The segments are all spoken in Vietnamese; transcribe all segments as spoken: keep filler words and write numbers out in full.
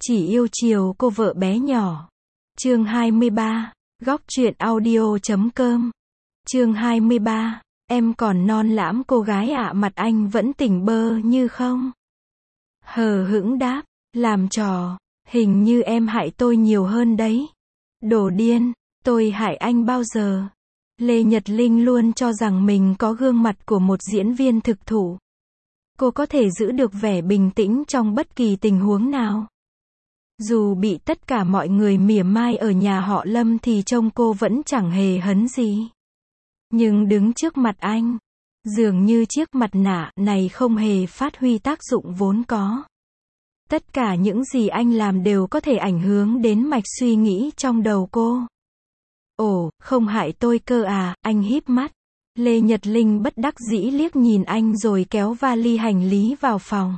Chỉ yêu chiều cô vợ bé nhỏ. Chương hai mươi ba, góc truyện audio chấm com. Chương hai mươi ba, em còn non lắm cô gái ạ. Mặt anh vẫn tỉnh bơ như không. Hờ hững đáp, làm trò, hình như em hại tôi nhiều hơn đấy. Đồ điên, tôi hại anh bao giờ? Lê Nhật Linh luôn cho rằng mình có gương mặt của một diễn viên thực thụ. Cô có thể giữ được vẻ bình tĩnh trong bất kỳ tình huống nào. Dù bị tất cả mọi người mỉa mai ở nhà họ Lâm thì trông cô vẫn chẳng hề hấn gì. Nhưng đứng trước mặt anh, dường như chiếc mặt nạ này không hề phát huy tác dụng vốn có. Tất cả những gì anh làm đều có thể ảnh hưởng đến mạch suy nghĩ trong đầu cô. Ồ, không hại tôi cơ à, anh híp mắt. Lê Nhật Linh bất đắc dĩ liếc nhìn anh rồi kéo vali hành lý vào phòng.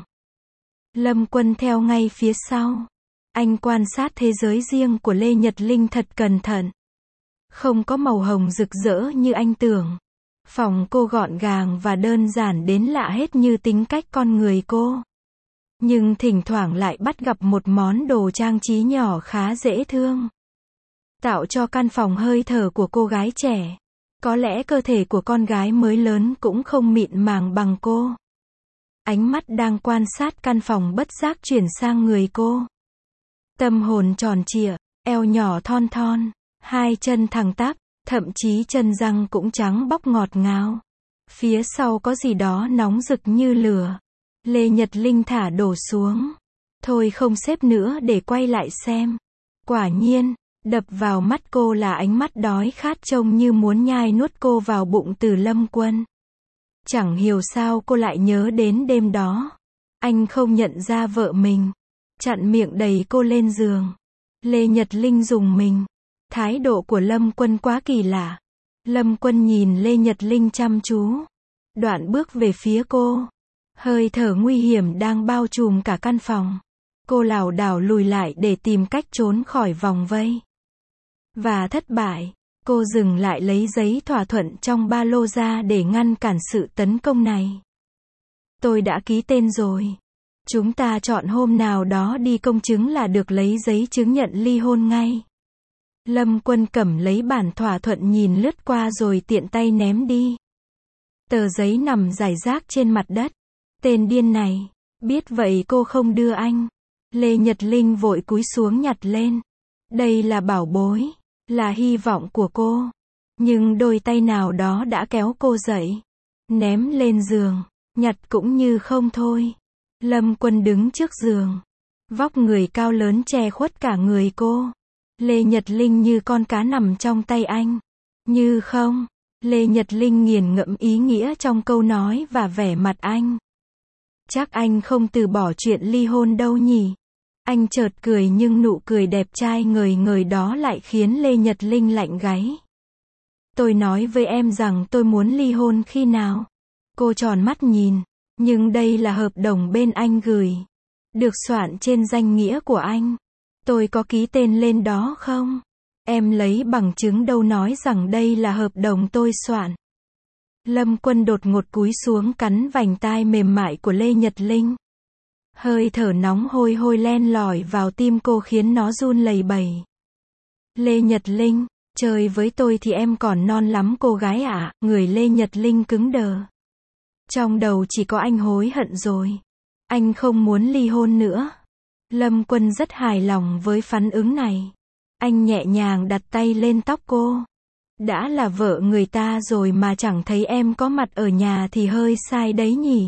Lâm Quân theo ngay phía sau. Anh quan sát thế giới riêng của Lê Nhật Linh thật cẩn thận. Không có màu hồng rực rỡ như anh tưởng. Phòng cô gọn gàng và đơn giản đến lạ hết như tính cách con người cô. Nhưng thỉnh thoảng lại bắt gặp một món đồ trang trí nhỏ khá dễ thương. Tạo cho căn phòng hơi thở của cô gái trẻ. Có lẽ cơ thể của con gái mới lớn cũng không mịn màng bằng cô. Ánh mắt đang quan sát căn phòng bất giác chuyển sang người cô. Tâm hồn tròn trịa, eo nhỏ thon thon, hai chân thẳng tắp, thậm chí chân răng cũng trắng bóc ngọt ngào. Phía sau có gì đó nóng rực như lửa. Lê Nhật Linh thả đổ xuống. Thôi không xếp nữa để quay lại xem. Quả nhiên, đập vào mắt cô là ánh mắt đói khát trông như muốn nhai nuốt cô vào bụng từ Lâm Quân. Chẳng hiểu sao cô lại nhớ đến đêm đó. Anh không nhận ra vợ mình. Chặn miệng đẩy cô lên giường. Lê Nhật Linh rùng mình. Thái độ của Lâm Quân quá kỳ lạ. Lâm Quân nhìn Lê Nhật Linh chăm chú. Đoạn bước về phía cô. Hơi thở nguy hiểm đang bao trùm cả căn phòng. Cô lảo đảo lùi lại để tìm cách trốn khỏi vòng vây. Và thất bại. Cô dừng lại lấy giấy thỏa thuận trong ba lô ra để ngăn cản sự tấn công này. Tôi đã ký tên rồi. Chúng ta chọn hôm nào đó đi công chứng là được lấy giấy chứng nhận ly hôn ngay. Lâm Quân cầm lấy bản thỏa thuận nhìn lướt qua rồi tiện tay ném đi. Tờ giấy nằm rải rác trên mặt đất. Tên điên này, biết vậy cô không đưa anh. Lê Nhật Linh vội cúi xuống nhặt lên. Đây là bảo bối, là hy vọng của cô. Nhưng đôi tay nào đó đã kéo cô dậy. Ném lên giường, nhặt cũng như không thôi. Lâm Quân đứng trước giường. Vóc người cao lớn che khuất cả người cô. Lê Nhật Linh như con cá nằm trong tay anh. Như không. Lê Nhật Linh nghiền ngẫm ý nghĩa trong câu nói và vẻ mặt anh. Chắc anh không từ bỏ chuyện ly hôn đâu nhỉ. Anh chợt cười nhưng nụ cười đẹp trai ngời ngời đó lại khiến Lê Nhật Linh lạnh gáy. Tôi nói với em rằng tôi muốn ly hôn khi nào? Cô tròn mắt nhìn. Nhưng đây là hợp đồng bên anh gửi. Được soạn trên danh nghĩa của anh. Tôi có ký tên lên đó không? Em lấy bằng chứng đâu nói rằng đây là hợp đồng tôi soạn. Lâm Quân đột ngột cúi xuống cắn vành tai mềm mại của Lê Nhật Linh. Hơi thở nóng hôi hôi len lỏi vào tim cô khiến nó run lẩy bẩy. Lê Nhật Linh, chơi với tôi thì em còn non lắm cô gái ạ. Người Lê Nhật Linh cứng đờ. Trong đầu chỉ có anh hối hận rồi. Anh không muốn ly hôn nữa. Lâm Quân rất hài lòng với phản ứng này. Anh nhẹ nhàng đặt tay lên tóc cô. Đã là vợ người ta rồi mà chẳng thấy em có mặt ở nhà thì hơi sai đấy nhỉ.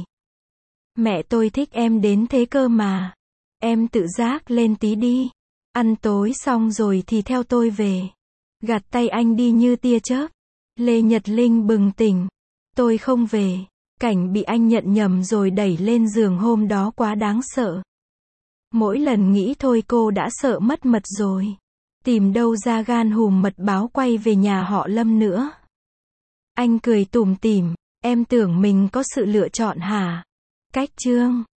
Mẹ tôi thích em đến thế cơ mà. Em tự giác lên tí đi. Ăn tối xong rồi thì theo tôi về. Gạt tay anh đi như tia chớp. Lê Nhật Linh bừng tỉnh. Tôi không về. Cảnh bị anh nhận nhầm rồi đẩy lên giường hôm đó quá đáng sợ. Mỗi lần nghĩ thôi cô đã sợ mất mật rồi. Tìm đâu ra gan hùm mật báo quay về nhà họ Lâm nữa. Anh cười tủm tỉm. Em tưởng mình có sự lựa chọn hả? Cách chương